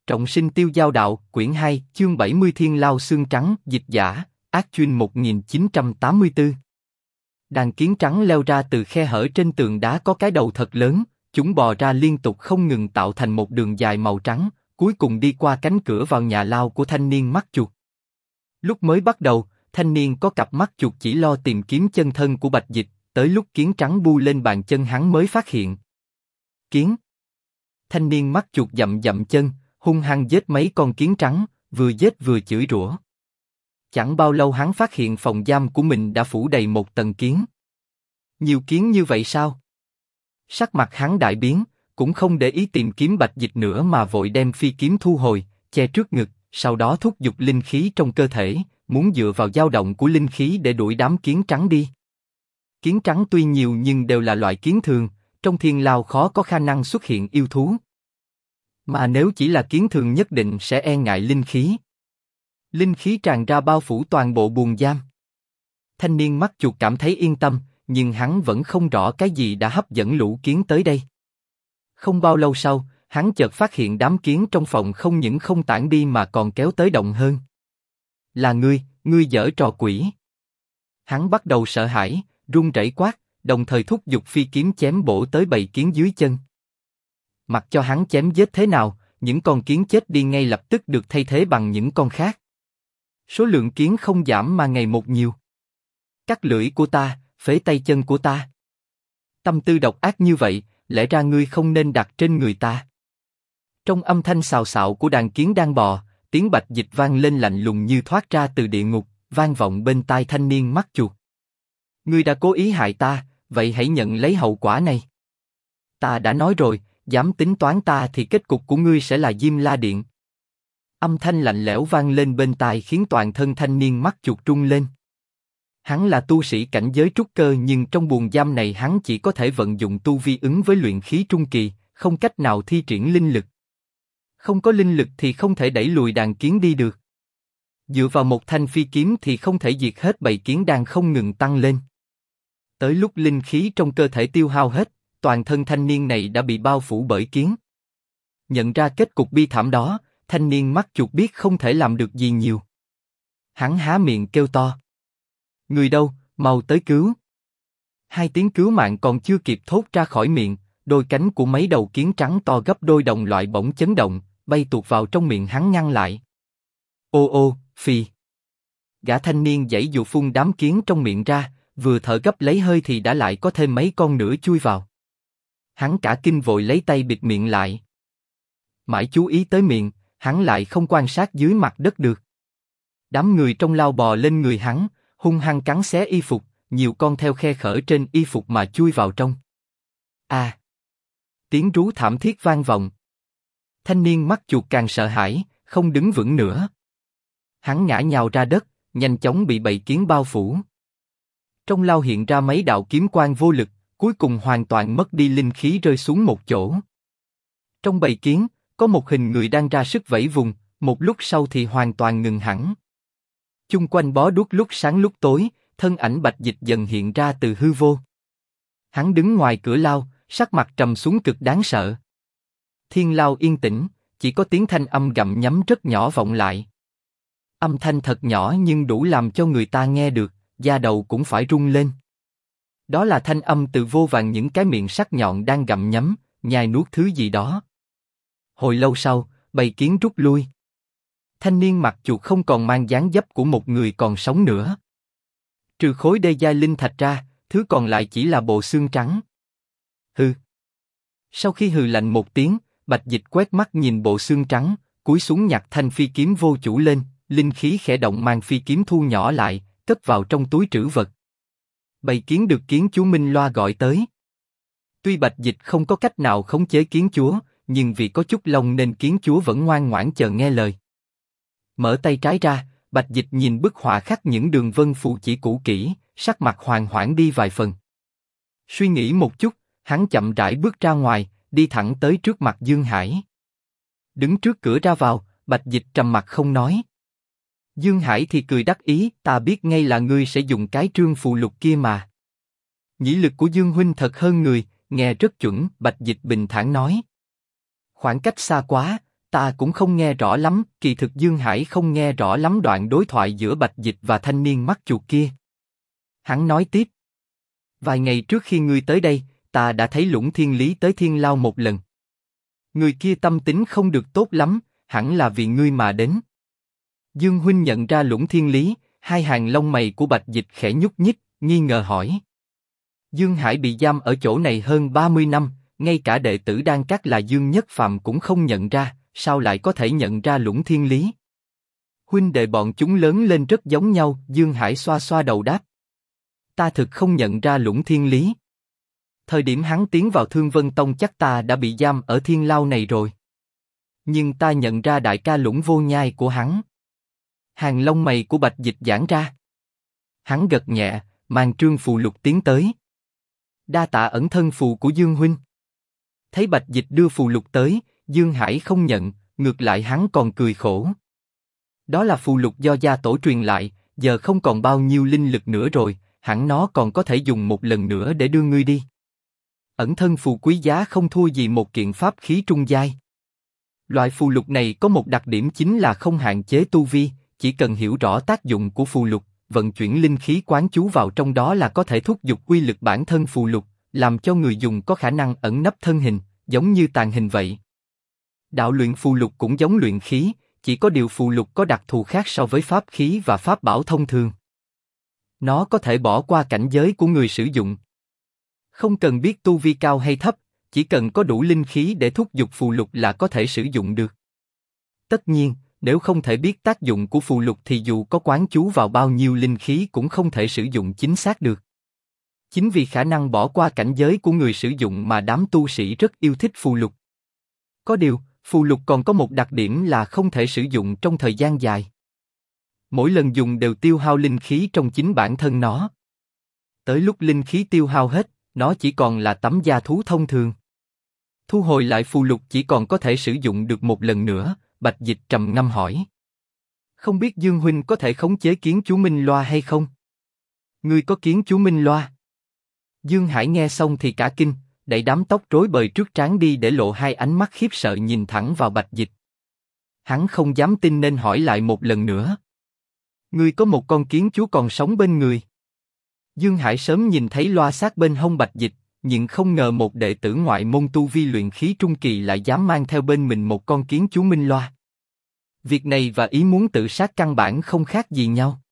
Trọng sinh tiêu giao đạo, quyển 2, chương 70 Thiên Lao xương trắng, dịch giả, Ác Chuyên 1984. Đàn kiến trắng leo ra từ khe hở trên tường đá có cái đầu thật lớn, chúng bò ra liên tục không ngừng tạo thành một đường dài màu trắng, cuối cùng đi qua cánh cửa vào nhà lao của thanh niên mắt chuột. Lúc mới bắt đầu, thanh niên có cặp mắt chuột chỉ lo tìm kiếm chân thân của Bạch Dịch, tới lúc kiến trắng bu lên bàn chân hắn mới phát hiện. Kiến. Thanh niên mắt chuột dậm dậm chân, hung hăng giết mấy con kiến trắng, vừa giết vừa chửi rủa. Chẳng bao lâu hắn phát hiện phòng giam của mình đã phủ đầy một tầng kiến. Nhiều kiến như vậy sao? Sắc mặt hắn đại biến, cũng không để ý tìm kiếm Bạch Dịch nữa mà vội đem phi kiếm thu hồi, che trước ngực, sau đó thúc giục linh khí trong cơ thể, muốn dựa vào dao động của linh khí để đuổi đám kiến trắng đi. Kiến trắng tuy nhiều nhưng đều là loại kiến thường, trong thiên lao khó có khả năng xuất hiện yêu thú. Mà nếu chỉ là kiến thường nhất định sẽ e ngại linh khí. Linh khí tràn ra bao phủ toàn bộ buồng giam. Thanh niên mắt chuột cảm thấy yên tâm, nhưng hắn vẫn không rõ cái gì đã hấp dẫn lũ kiến tới đây. Không bao lâu sau, hắn chợt phát hiện đám kiến trong phòng không những không tản đi mà còn kéo tới động hơn. Là ngươi giở trò quỷ. Hắn bắt đầu sợ hãi, run rẩy quát, đồng thời thúc giục phi kiếm chém bổ tới bầy kiến dưới chân. Mặc cho hắn chém giết thế nào, những con kiến chết đi ngay lập tức được thay thế bằng những con khác. Số lượng kiến không giảm mà ngày một nhiều. Cắt lưỡi của ta, phế tay chân của ta. Tâm tư độc ác như vậy, lẽ ra ngươi không nên đặt trên người ta. Trong âm thanh xào xạo của đàn kiến đang bò, tiếng Bạch Dịch vang lên lạnh lùng như thoát ra từ địa ngục, vang vọng bên tai thanh niên mắt chuột. Ngươi đã cố ý hại ta, vậy hãy nhận lấy hậu quả này. Ta đã nói rồi, dám tính toán ta thì kết cục của ngươi sẽ là Diêm La Điện. Âm thanh lạnh lẽo vang lên bên tai khiến toàn thân thanh niên mắt chuột rung lên. Hắn là tu sĩ cảnh giới trúc cơ nhưng trong buồng giam này hắn chỉ có thể vận dụng tu vi ứng với luyện khí trung kỳ, không cách nào thi triển linh lực. Không có linh lực thì không thể đẩy lùi đàn kiến đi được. Dựa vào một thanh phi kiếm thì không thể diệt hết bầy kiến đang không ngừng tăng lên. Tới lúc linh khí trong cơ thể tiêu hao hết, toàn thân thanh niên này đã bị bao phủ bởi kiến. Nhận ra kết cục bi thảm đó, thanh niên mắt chuột biết không thể làm được gì nhiều. Hắn há miệng kêu to. Người đâu, mau tới cứu. Hai tiếng cứu mạng còn chưa kịp thốt ra khỏi miệng, đôi cánh của mấy đầu kiến trắng to gấp đôi đồng loại bỗng chấn động, bay tuột vào trong miệng hắn ngăn lại. Ô ô, phì. Gã thanh niên giãy giụa phun đám kiến trong miệng ra, vừa thở gấp lấy hơi thì đã lại có thêm mấy con nữa chui vào. Hắn cả kinh vội lấy tay bịt miệng lại. Mãi chú ý tới miệng, hắn lại không quan sát dưới mặt đất được. Đám người trong lao bò lên người hắn, hung hăng cắn xé y phục, nhiều con theo khe khở trên y phục mà chui vào trong. À! Tiếng rú thảm thiết vang vọng. Thanh niên mắt chuột càng sợ hãi, không đứng vững nữa. Hắn ngã nhào ra đất, nhanh chóng bị bầy kiến bao phủ. Trong lao hiện ra mấy đạo kiếm quang vô lực, cuối cùng hoàn toàn mất đi linh khí rơi xuống một chỗ. Trong bầy kiến, có một hình người đang ra sức vẫy vùng, một lúc sau thì hoàn toàn ngừng hẳn. Chung quanh bó đuốc lúc sáng lúc tối, thân ảnh Bạch Dịch dần hiện ra từ hư vô. Hắn đứng ngoài cửa lao, sắc mặt trầm xuống cực đáng sợ. Thiên lao yên tĩnh, chỉ có tiếng thanh âm gặm nhấm rất nhỏ vọng lại. Âm thanh thật nhỏ nhưng đủ làm cho người ta nghe được, da đầu cũng phải rung lên. Đó là thanh âm từ vô vàn những cái miệng sắc nhọn đang gặm nhấm, nhai nuốt thứ gì đó. Hồi lâu sau, bầy kiến rút lui. Thanh niên mặt chuột không còn mang dáng dấp của một người còn sống nữa. Trừ khối đê giai linh thạch ra, thứ còn lại chỉ là bộ xương trắng. Hừ. Sau khi hừ lạnh một tiếng, Bạch Dịch quét mắt nhìn bộ xương trắng, cúi xuống nhặt thanh phi kiếm vô chủ lên, linh khí khẽ động mang phi kiếm thu nhỏ lại, cất vào trong túi trữ vật. Bầy kiến được kiến chúa Minh Loa gọi tới. Tuy Bạch Dịch không có cách nào khống chế kiến chúa, nhưng vì có chút lòng nên kiến chúa vẫn ngoan ngoãn chờ nghe lời. Mở tay trái ra, Bạch Dịch nhìn bức họa khắc những đường vân phù chỉ cũ kỹ, sắc mặt hòa hoãn đi vài phần. Suy nghĩ một chút, hắn chậm rãi bước ra ngoài, đi thẳng tới trước mặt Dương Hải. Đứng trước cửa ra vào, Bạch Dịch trầm mặt không nói. Dương Hải thì cười đắc ý, ta biết ngay là ngươi sẽ dùng cái trương phù lục kia mà. Nhĩ lực của Dương huynh thật hơn người, nghe rất chuẩn, Bạch Dịch bình thản nói. Khoảng cách xa quá, Ta cũng không nghe rõ lắm, kỳ thực Dương Hải không nghe rõ lắm đoạn đối thoại giữa Bạch Dịch và thanh niên mắt chuột kia. Hắn nói tiếp. Vài ngày trước khi ngươi tới đây, ta đã thấy Lũng Thiên Lý tới Thiên Lao một lần. Người kia tâm tính không được tốt lắm, hẳn là vì ngươi mà đến. Dương huynh nhận ra Lũng Thiên Lý, hai hàng lông mày của Bạch Dịch khẽ nhúc nhích, nghi ngờ hỏi. Dương Hải bị giam ở chỗ này hơn 30 năm, ngay cả đệ tử Đan Các là Dương Nhất Phàm cũng không nhận ra, sao lại có thể nhận ra Lũng Thiên Lý? Huynh đệ bọn chúng lớn lên rất giống nhau, Dương Hải xoa xoa đầu đáp. Ta thực không nhận ra Lũng Thiên Lý. Thời điểm hắn tiến vào Thương Vân Tông chắc ta đã bị giam ở Thiên Lao này rồi. Nhưng ta nhận ra đại ca Lũng Vô Nhai của hắn. Hàng lông mày của Bạch Dịch giãn ra. Hắn gật nhẹ, mang trương phù lục tiến tới. Đa tạ ẩn thân phù của Dương huynh. Thấy Bạch Dịch đưa phù lục tới, Dương Hải không nhận, ngược lại hắn còn cười khổ. Đó là phù lục do gia tổ truyền lại, giờ không còn bao nhiêu linh lực nữa rồi, hẳn nó còn có thể dùng một lần nữa để đưa ngươi đi. Ẩn thân phù quý giá không thua gì một kiện pháp khí trung giai. Loại phù lục này có một đặc điểm chính là không hạn chế tu vi, chỉ cần hiểu rõ tác dụng của phù lục, vận chuyển linh khí quán chú vào trong đó là có thể thúc giục uy lực bản thân phù lục, làm cho người dùng có khả năng ẩn nấp thân hình, giống như tàng hình vậy. Đạo luyện phù lục cũng giống luyện khí, chỉ có điều phù lục có đặc thù khác so với pháp khí và pháp bảo thông thường. Nó có thể bỏ qua cảnh giới của người sử dụng. Không cần biết tu vi cao hay thấp, chỉ cần có đủ linh khí để thúc giục phù lục là có thể sử dụng được. Tất nhiên, nếu không thể biết tác dụng của phù lục thì dù có quán chú vào bao nhiêu linh khí cũng không thể sử dụng chính xác được. Chính vì khả năng bỏ qua cảnh giới của người sử dụng mà đám tu sĩ rất yêu thích phù lục. Có điều, phù lục còn có một đặc điểm là không thể sử dụng trong thời gian dài. Mỗi lần dùng đều tiêu hao linh khí trong chính bản thân nó. Tới lúc linh khí tiêu hao hết, nó chỉ còn là tấm da thú thông thường. Thu hồi lại phù lục chỉ còn có thể sử dụng được một lần nữa, Bạch Dịch trầm ngâm hỏi. Không biết Dương huynh có thể khống chế kiến chú Minh Loa hay không? Ngươi có kiến chú Minh Loa? Dương Hải nghe xong thì cả kinh, đẩy đám tóc rối bời trước trán đi để lộ hai ánh mắt khiếp sợ nhìn thẳng vào Bạch Dịch. Hắn không dám tin nên hỏi lại một lần nữa. Ngươi có một con kiến chú còn sống bên người. Dương Hải sớm nhìn thấy loa sát bên hông Bạch Dịch, nhưng không ngờ một đệ tử ngoại môn tu vi luyện khí trung kỳ lại dám mang theo bên mình một con kiến chú Minh Loa. Việc này và ý muốn tự sát căn bản không khác gì nhau.